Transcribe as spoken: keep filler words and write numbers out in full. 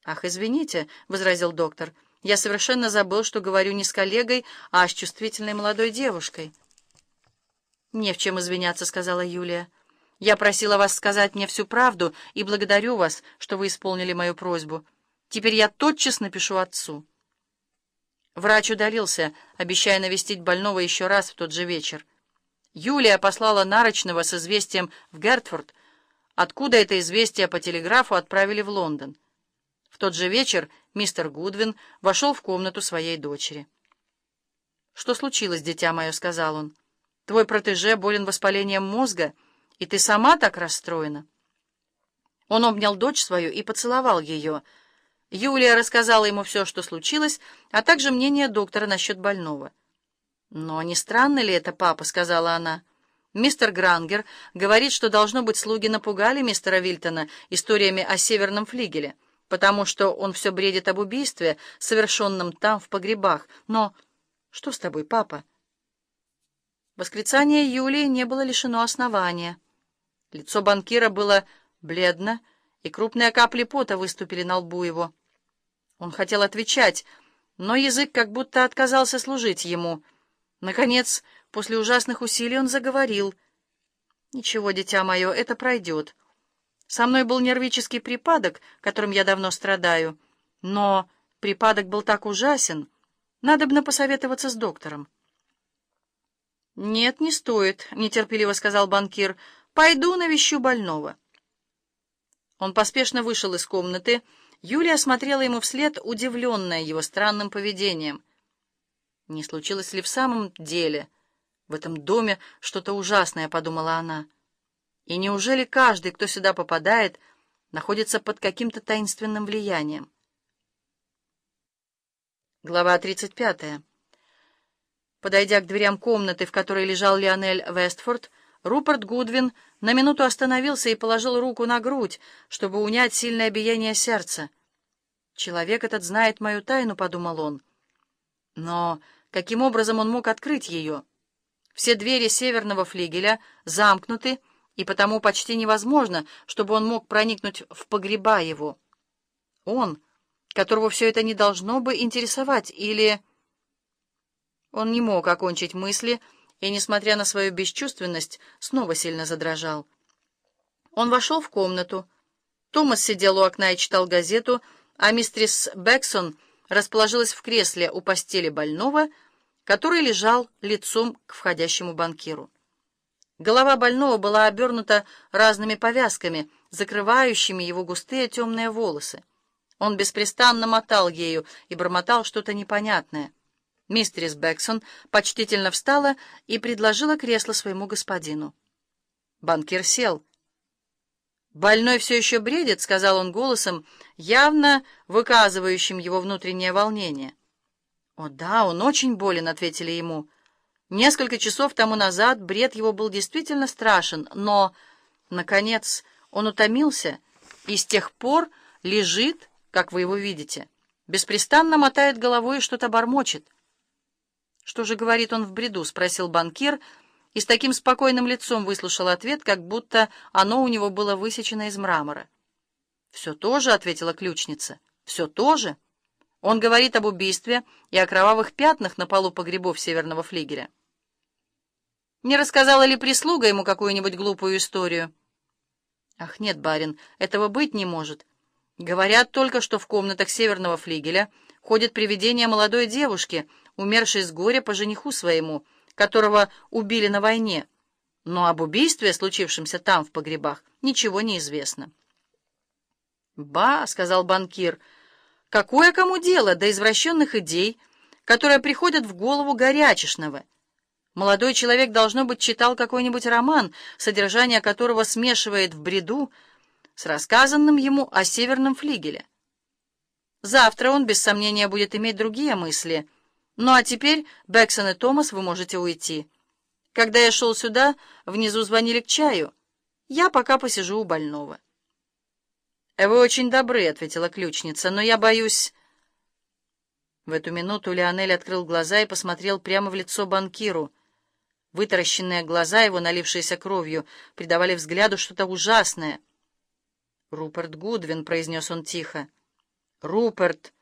«Ах, извините», — возразил доктор, — «я совершенно забыл, что говорю не с коллегой, а с чувствительной молодой девушкой». «Не в чем извиняться», — сказала Юлия. «Я просила вас сказать мне всю правду и благодарю вас, что вы исполнили мою просьбу. Теперь я тотчас напишу отцу». Врач удалился, обещая навестить больного еще раз в тот же вечер. Юлия послала нарочного с известием в Гертфорд, откуда это известие по телеграфу отправили в Лондон. В тот же вечер мистер Гудвин вошел в комнату своей дочери. «Что случилось, дитя мое?» — сказал он. «Твой протеже болен воспалением мозга, и ты сама так расстроена». Он обнял дочь свою и поцеловал ее. Юлия рассказала ему все, что случилось, а также мнение доктора насчет больного. «Но не странно ли это, папа?» — сказала она. «Мистер Грангер говорит, что, должно быть, слуги напугали мистера Вильтона историями о северном флигеле, потому что он все бредит об убийстве, совершенном там, в погребах. Но что с тобой, папа?» Восклицание Юлии не было лишено основания. Лицо банкира было бледно, и крупные капли пота выступили на лбу его. Он хотел отвечать, но язык как будто отказался служить ему. Наконец, после ужасных усилий он заговорил. «Ничего, дитя мое, это пройдет. Со мной был нервический припадок, которым я давно страдаю, но припадок был так ужасен, надобно посоветоваться с доктором». «Нет, не стоит», — нетерпеливо сказал банкир. «Пойду навещу больного». Он поспешно вышел из комнаты. Юлия смотрела ему вслед, удивленная его странным поведением. «Не случилось ли в самом деле в этом доме что-то ужасное?» — подумала она. «И неужели каждый, кто сюда попадает, находится под каким-то таинственным влиянием?» Глава тридцать пятая. Подойдя к дверям комнаты, в которой лежал Лионель Вестфорд, Руперт Гудвин на минуту остановился и положил руку на грудь, чтобы унять сильное биение сердца. «Человек этот знает мою тайну», — подумал он. Но каким образом он мог открыть ее? Все двери северного флигеля замкнуты, и потому почти невозможно, чтобы он мог проникнуть в погреба его. Он, которого все это не должно бы интересовать, или... Он не мог окончить мысли, и, несмотря на свою бесчувственность, снова сильно задрожал. Он вошел в комнату. Томас сидел у окна и читал газету, а мистерис Бэксон расположилась в кресле у постели больного, который лежал лицом к входящему банкиру. Голова больного была обернута разными повязками, закрывающими его густые темные волосы. Он беспрестанно мотал ею и бормотал что-то непонятное. Мистерис Бэксон почтительно встала и предложила кресло своему господину. Банкир сел. «Больной все еще бредит», — сказал он голосом, явно выказывающим его внутреннее волнение. «О да, он очень болен», — ответили ему. Несколько часов тому назад бред его был действительно страшен, но, наконец, он утомился и с тех пор лежит, как вы его видите, беспрестанно мотает головой и что-то бормочет. «Что же говорит он в бреду?» — спросил банкир, и с таким спокойным лицом выслушал ответ, как будто оно у него было высечено из мрамора. «Все то же», — ответила ключница, — «все то же. Он говорит об убийстве и о кровавых пятнах на полу погребов северного флигеля». «Не рассказала ли прислуга ему какую-нибудь глупую историю?» «Ах, нет, барин, этого быть не может. Говорят только, что в комнатах северного флигеля ходит привидение молодой девушки, умершей с горя по жениху своему, которого убили на войне. Но об убийстве, случившемся там, в погребах, ничего не известно». «Ба», — сказал банкир, — «какое кому дело до извращенных идей, которые приходят в голову горячешного? Молодой человек, должно быть, читал какой-нибудь роман, содержание которого смешивает в бреду с рассказанным ему о северном флигеле. Завтра он, без сомнения, будет иметь другие мысли. Ну а теперь, Бэксон и Томас, вы можете уйти. Когда я шел сюда, внизу звонили к чаю. Я пока посижу у больного». «Вы очень добры», — ответила ключница, — «но я боюсь...» В эту минуту Лионель открыл глаза и посмотрел прямо в лицо банкиру. Вытаращенные глаза его, налившиеся кровью, придавали взгляду что-то ужасное. «Руперт Гудвин», — произнес он тихо. Руперт